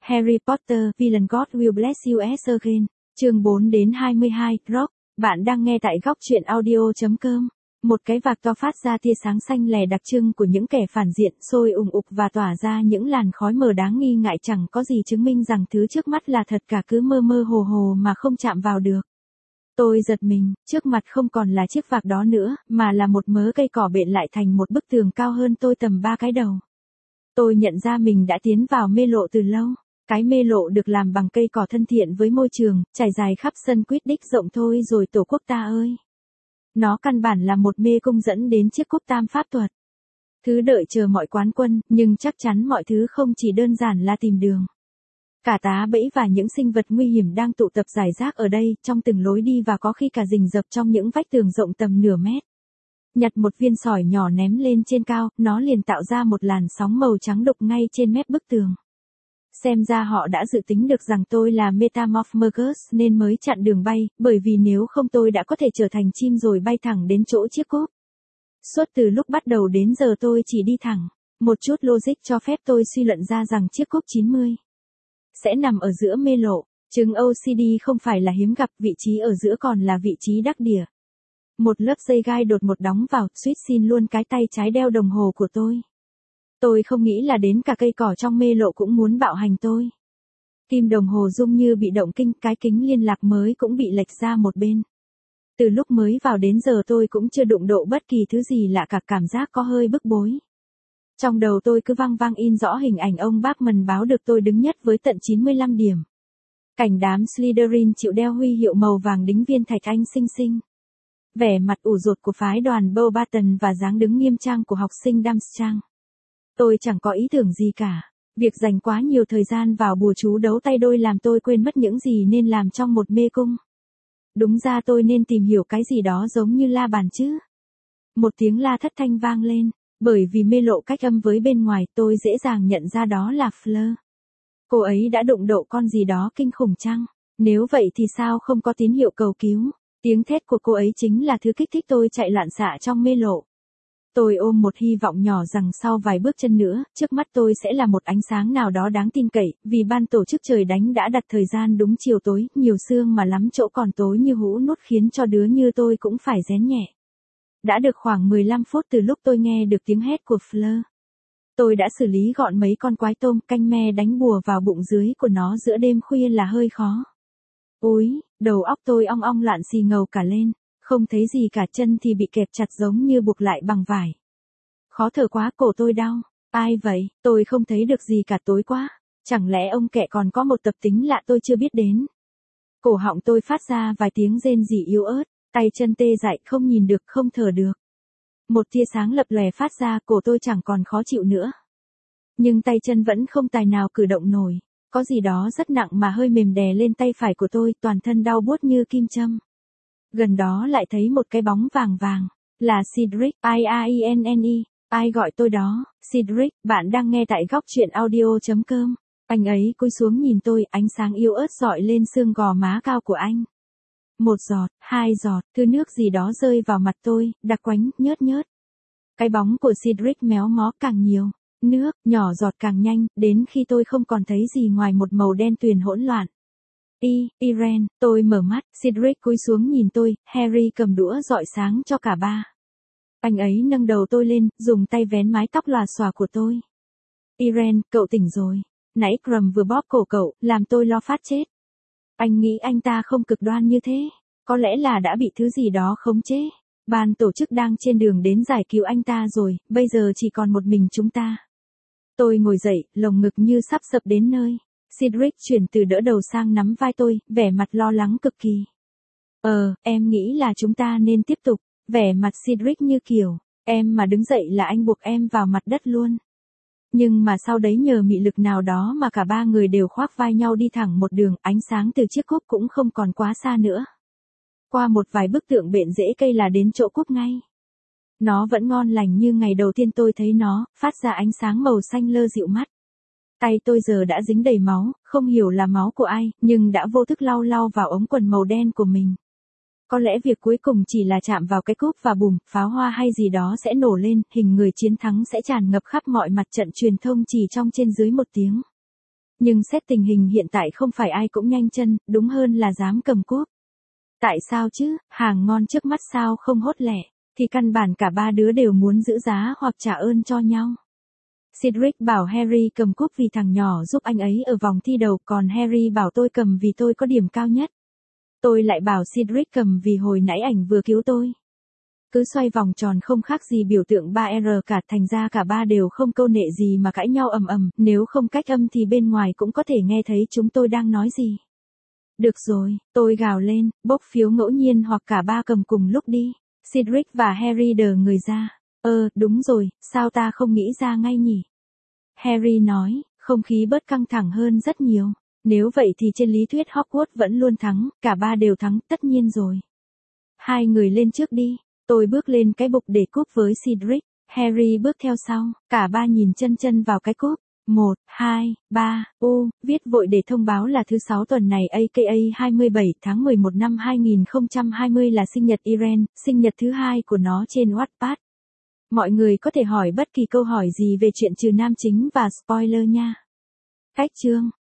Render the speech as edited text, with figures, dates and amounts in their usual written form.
Harry Potter, Villain God Will Bless You Again. Chương 4 đến 22, Rock. Bạn đang nghe tại góc truyện audio.com. Một cái vạc to phát ra tia sáng xanh lè đặc trưng của những kẻ phản diện, sôi ùng ục và tỏa ra những làn khói mờ đáng nghi ngại, chẳng có gì chứng minh rằng thứ trước mắt là thật cả, cứ mơ mơ hồ hồ mà không chạm vào được. Tôi giật mình, trước mặt không còn là chiếc vạc đó nữa, mà là một mớ cây cỏ bện lại thành một bức tường cao hơn tôi tầm 3 cái đầu. Tôi nhận ra mình đã tiến vào mê lộ từ lâu. Cái mê lộ được làm bằng cây cỏ thân thiện với môi trường, trải dài khắp sân Quidditch rộng thôi rồi tổ quốc ta ơi. Nó căn bản là một mê cung dẫn đến chiếc cúp tam pháp thuật. Thứ đợi chờ mọi quán quân, nhưng chắc chắn mọi thứ không chỉ đơn giản là tìm đường. Cả tá bẫy và những sinh vật nguy hiểm đang tụ tập rải rác ở đây, trong từng lối đi và có khi cả rình rập trong những vách tường rộng tầm nửa mét. Nhặt một viên sỏi nhỏ ném lên trên cao, nó liền tạo ra một làn sóng màu trắng đục ngay trên mép bức tường. Xem ra họ đã dự tính được rằng tôi là Metamorphogus nên mới chặn đường bay, bởi vì nếu không tôi đã có thể trở thành chim rồi bay thẳng đến chỗ chiếc cúp. Suốt từ lúc bắt đầu đến giờ tôi chỉ đi thẳng. Một chút logic cho phép tôi suy luận ra rằng chiếc cúp 90 sẽ nằm ở giữa mê lộ. Chứng OCD không phải là hiếm gặp, vị trí ở giữa còn là vị trí đắc địa. Một lớp dây gai đột ngột đóng vào, suýt xin luôn cái tay trái đeo đồng hồ của tôi. Tôi không nghĩ là đến cả cây cỏ trong mê lộ cũng muốn bạo hành tôi. Kim đồng hồ rung như bị động kinh, cái kính liên lạc mới cũng bị lệch ra một bên. Từ lúc mới vào đến giờ tôi cũng chưa đụng độ bất kỳ thứ gì lạ cả, cảm giác có hơi bức bối. Trong đầu tôi cứ vang vang in rõ hình ảnh ông Bachman báo được tôi đứng nhất với tận 95 điểm. Cảnh đám Slytherin chịu đeo huy hiệu màu vàng đính viên thạch anh xinh xinh. Vẻ mặt ủ rột của phái đoàn Beauxbaton và dáng đứng nghiêm trang của học sinh Durmstrang. Tôi chẳng có ý tưởng gì cả. Việc dành quá nhiều thời gian vào bùa chú đấu tay đôi làm tôi quên mất những gì nên làm trong một mê cung. Đúng ra tôi nên tìm hiểu cái gì đó giống như la bàn chứ. Một tiếng la thất thanh vang lên, bởi vì mê lộ cách âm với bên ngoài tôi dễ dàng nhận ra đó là Fleur. Cô ấy đã đụng độ con gì đó kinh khủng chăng? Nếu vậy thì sao không có tín hiệu cầu cứu? Tiếng thét của cô ấy chính là thứ kích thích tôi chạy loạn xạ trong mê lộ. Tôi ôm một hy vọng nhỏ rằng sau vài bước chân nữa, trước mắt tôi sẽ là một ánh sáng nào đó đáng tin cậy, vì ban tổ chức trời đánh đã đặt thời gian đúng chiều tối, nhiều sương mà lắm chỗ còn tối như hũ nút khiến cho đứa như tôi cũng phải rén nhẹ. Đã được khoảng 15 phút từ lúc tôi nghe được tiếng hét của Fleur. Tôi đã xử lý gọn mấy con quái tôm, canh me đánh bùa vào bụng dưới của nó giữa đêm khuya là hơi khó. Úi, đầu óc tôi ong ong loạn xì ngầu cả lên. Không thấy gì cả, chân thì bị kẹp chặt giống như buộc lại bằng vải. Khó thở quá, cổ tôi đau. Ai vậy? Tôi không thấy được gì cả, tối quá. Chẳng lẽ ông kẹ còn có một tập tính lạ tôi chưa biết đến? Cổ họng tôi phát ra vài tiếng rên rỉ yếu ớt, tay chân tê dại, không nhìn được, không thở được. Một tia sáng lập lòe phát ra, cổ tôi chẳng còn khó chịu nữa. Nhưng tay chân vẫn không tài nào cử động nổi. Có gì đó rất nặng mà hơi mềm đè lên tay phải của tôi, toàn thân đau buốt như kim châm. Gần đó lại thấy một cái bóng vàng vàng, là Cedric, I-A-I-N-N-E, ai gọi tôi đó, Cedric, bạn đang nghe tại góc truyện audio.com. Anh ấy cúi xuống nhìn tôi, ánh sáng yếu ớt rọi lên xương gò má cao của anh. Một giọt, hai giọt, thứ nước gì đó rơi vào mặt tôi, đặc quánh, nhớt nhớt. Cái bóng của Cedric méo mó càng nhiều, nước, nhỏ giọt càng nhanh, đến khi tôi không còn thấy gì ngoài một màu đen tuyền hỗn loạn. Irene, tôi mở mắt, Cedric cúi xuống nhìn tôi, Harry cầm đũa rọi sáng cho cả ba. Anh ấy nâng đầu tôi lên, dùng tay vén mái tóc lòa xòa của tôi. Irene, cậu tỉnh rồi. Nãy Crumb vừa bóp cổ cậu, làm tôi lo phát chết. Anh nghĩ anh ta không cực đoan như thế. Có lẽ là đã bị thứ gì đó khống chế. Ban tổ chức đang trên đường đến giải cứu anh ta rồi, bây giờ chỉ còn một mình chúng ta. Tôi ngồi dậy, lồng ngực như sắp sập đến nơi. Cedric chuyển từ đỡ đầu sang nắm vai tôi, vẻ mặt lo lắng cực kỳ. Em nghĩ là chúng ta nên tiếp tục. Vẻ mặt Cedric như kiểu, em mà đứng dậy là anh buộc em vào mặt đất luôn. Nhưng mà sau đấy nhờ mị lực nào đó mà cả ba người đều khoác vai nhau đi thẳng một đường, ánh sáng từ chiếc cúp cũng không còn quá xa nữa. Qua một vài bức tượng bện rễ cây là đến chỗ cúp ngay. Nó vẫn ngon lành như ngày đầu tiên tôi thấy nó, phát ra ánh sáng màu xanh lơ dịu mắt. Tay tôi giờ đã dính đầy máu, không hiểu là máu của ai, nhưng đã vô thức lau lau vào ống quần màu đen của mình. Có lẽ việc cuối cùng chỉ là chạm vào cái cúp và bùm, pháo hoa hay gì đó sẽ nổ lên, hình người chiến thắng sẽ tràn ngập khắp mọi mặt trận truyền thông chỉ trong trên dưới một tiếng. Nhưng xét tình hình hiện tại không phải ai cũng nhanh chân, đúng hơn là dám cầm cúp. Tại sao chứ, hàng ngon trước mắt sao không hốt lẻ, thì căn bản cả ba đứa đều muốn giữ giá hoặc trả ơn cho nhau. Cedric bảo Harry cầm cúp vì thằng nhỏ giúp anh ấy ở vòng thi đầu, còn Harry bảo tôi cầm vì tôi có điểm cao nhất. Tôi lại bảo Cedric cầm vì hồi nãy ảnh vừa cứu tôi. Cứ xoay vòng tròn không khác gì biểu tượng 3R cả, thành ra cả ba đều không câu nệ gì mà cãi nhau ầm ầm, nếu không cách âm thì bên ngoài cũng có thể nghe thấy chúng tôi đang nói gì. Được rồi, tôi gào lên, bốc phiếu ngẫu nhiên hoặc cả ba cầm cùng lúc đi. Cedric và Harry đờ người ra. Đúng rồi, sao ta không nghĩ ra ngay nhỉ? Harry nói, không khí bớt căng thẳng hơn rất nhiều. Nếu vậy thì trên lý thuyết Hogwarts vẫn luôn thắng, cả ba đều thắng, tất nhiên rồi. Hai người lên trước đi. Tôi bước lên cái bục để cúp với Cedric, Harry bước theo sau, cả ba nhìn chân vào cái cúp. 1, 2, 3, viết vội để thông báo là thứ 6 tuần này aka 27 tháng 11 năm 2020 là sinh nhật Irene, sinh nhật thứ 2 của nó trên Wattpad. Mọi người có thể hỏi bất kỳ câu hỏi gì về chuyện trừ nam chính và spoiler nha. Cách chương